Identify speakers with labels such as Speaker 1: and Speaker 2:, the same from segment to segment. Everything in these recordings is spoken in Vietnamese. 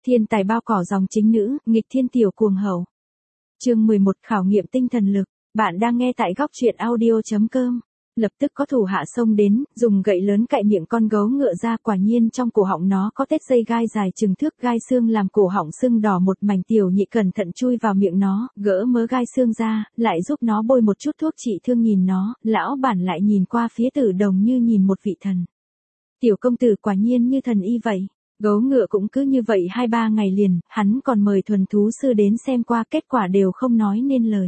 Speaker 1: Thiên tài bao cỏ dòng chính nữ, nghịch thiên tiểu cuồng hậu. Chương 11 khảo nghiệm tinh thần lực. Bạn đang nghe tại góc truyện audio.com. Lập tức có thủ hạ xông đến, dùng gậy lớn cạy miệng con gấu ngựa ra, quả nhiên trong cổ họng nó có tết dây gai dài chừng thước gai xương làm cổ họng sưng đỏ một mảnh. Tiểu nhị cẩn thận chui vào miệng nó, gỡ mớ gai xương ra, lại giúp nó bôi một chút thuốc trị thương. Nhìn nó, lão bản lại nhìn qua phía Tử Đồng như nhìn một vị thần. Tiểu công tử quả nhiên như thần y vậy. Gấu ngựa cũng cứ như vậy 2-3 ngày liền, hắn còn mời thuần thú sư đến xem qua, kết quả đều không nói nên lời.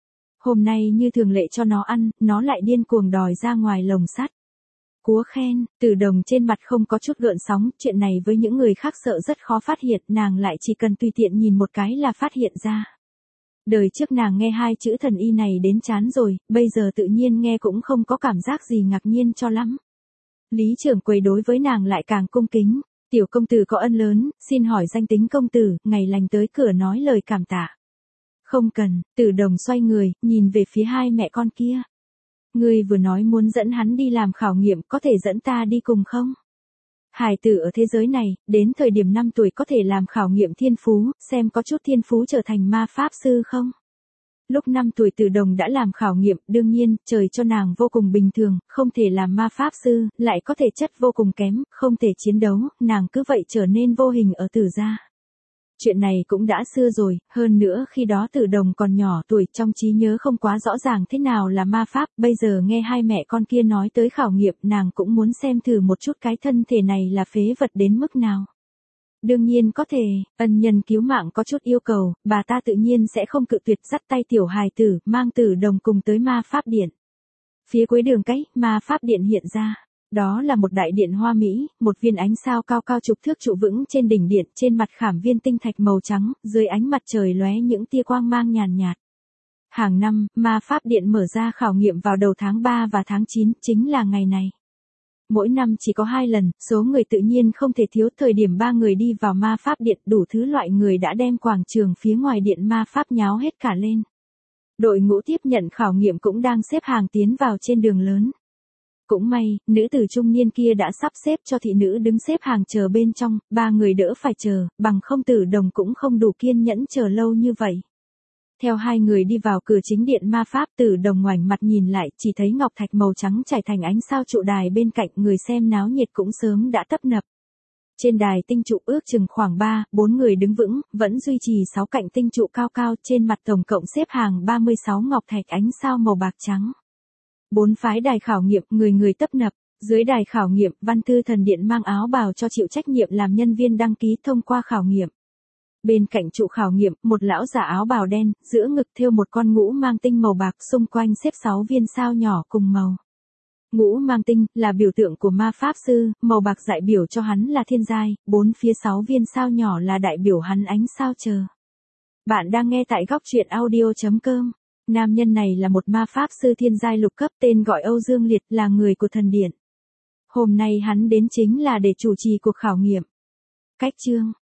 Speaker 1: Hôm nay như thường lệ cho nó ăn, nó lại điên cuồng đòi ra ngoài lồng sắt. Cúa khen, Tử Đồng trên mặt không có chút gợn sóng, chuyện này với những người khác sợ rất khó phát hiện, nàng lại chỉ cần tùy tiện nhìn một cái là phát hiện ra. Đời trước nàng nghe 2 chữ thần y này đến chán rồi, bây giờ tự nhiên nghe cũng không có cảm giác gì ngạc nhiên cho lắm. Lý trưởng quầy đối với nàng lại càng cung kính. Tiểu công tử có ân lớn, xin hỏi danh tính công tử, ngày lành tới cửa nói lời cảm tạ. Không cần, Tử Đồng xoay người, nhìn về phía 2 mẹ con kia. Ngươi vừa nói muốn dẫn hắn đi làm khảo nghiệm, có thể dẫn ta đi cùng không? Hài tử ở thế giới này, đến thời điểm 5 tuổi có thể làm khảo nghiệm thiên phú, xem có chút thiên phú trở thành ma pháp sư không? Lúc 5 tuổi Tử Đồng đã làm khảo nghiệm, đương nhiên, trời cho nàng vô cùng bình thường, không thể làm ma pháp sư, lại có thể chất vô cùng kém, không thể chiến đấu, nàng cứ vậy trở nên vô hình ở Tử gia. Chuyện này cũng đã xưa rồi, hơn nữa khi đó Tử Đồng còn nhỏ tuổi, trong trí nhớ không quá rõ ràng thế nào là ma pháp, bây giờ nghe 2 mẹ con kia nói tới khảo nghiệm, nàng cũng muốn xem thử một chút cái thân thể này là phế vật đến mức nào. Đương nhiên có thể, ân nhân cứu mạng có chút yêu cầu, bà ta tự nhiên sẽ không cự tuyệt, dắt tay tiểu hài tử, mang Tử Đồng cùng tới ma pháp điện. Phía cuối đường cái, ma pháp điện hiện ra. Đó là một đại điện hoa mỹ, một viên ánh sao cao cao chục thước trụ vững trên đỉnh điện, trên mặt khảm viên tinh thạch màu trắng, dưới ánh mặt trời lóe những tia quang mang nhàn nhạt. Hàng năm, ma pháp điện mở ra khảo nghiệm vào đầu tháng 3 và tháng 9, chính là ngày này. Mỗi năm chỉ có 2 lần, số người tự nhiên không thể thiếu, thời điểm 3 người đi vào ma pháp điện, đủ thứ loại người đã đem quảng trường phía ngoài điện ma pháp nháo hết cả lên. Đội ngũ tiếp nhận khảo nghiệm cũng đang xếp hàng tiến vào trên đường lớn. Cũng may, nữ tử trung niên kia đã sắp xếp cho thị nữ đứng xếp hàng chờ bên trong, 3 người đỡ phải chờ, bằng không Tử Đồng cũng không đủ kiên nhẫn chờ lâu như vậy. Theo 2 người đi vào cửa chính điện ma pháp, Tử Đồng ngoảnh mặt nhìn lại, chỉ thấy ngọc thạch màu trắng trải thành ánh sao trụ đài bên cạnh, người xem náo nhiệt cũng sớm đã tấp nập. Trên đài tinh trụ ước chừng khoảng 3-4 người đứng vững, vẫn duy trì 6 cạnh tinh trụ cao cao, trên mặt tổng cộng xếp hàng 36 ngọc thạch ánh sao màu bạc trắng. 4 phái đài khảo nghiệm, người người tấp nập. Dưới đài khảo nghiệm, Văn Thư Thần Điện mang áo bào cho chịu trách nhiệm làm nhân viên đăng ký thông qua khảo nghiệm. Bên cạnh trụ khảo nghiệm, một lão giả áo bào đen, giữa ngực thêu một con ngũ mang tinh màu bạc, xung quanh xếp 6 viên sao nhỏ cùng màu. Ngũ mang tinh là biểu tượng của ma pháp sư, màu bạc đại biểu cho hắn là thiên giai, 4 phía 6 viên sao nhỏ là đại biểu hắn ánh sao chờ. Bạn đang nghe tại góc truyện audio.com. Nam nhân này là một ma pháp sư thiên giai lục cấp, tên gọi Âu Dương Liệt, là người của thần điện. Hôm nay hắn đến chính là để chủ trì cuộc khảo nghiệm. Cách chương,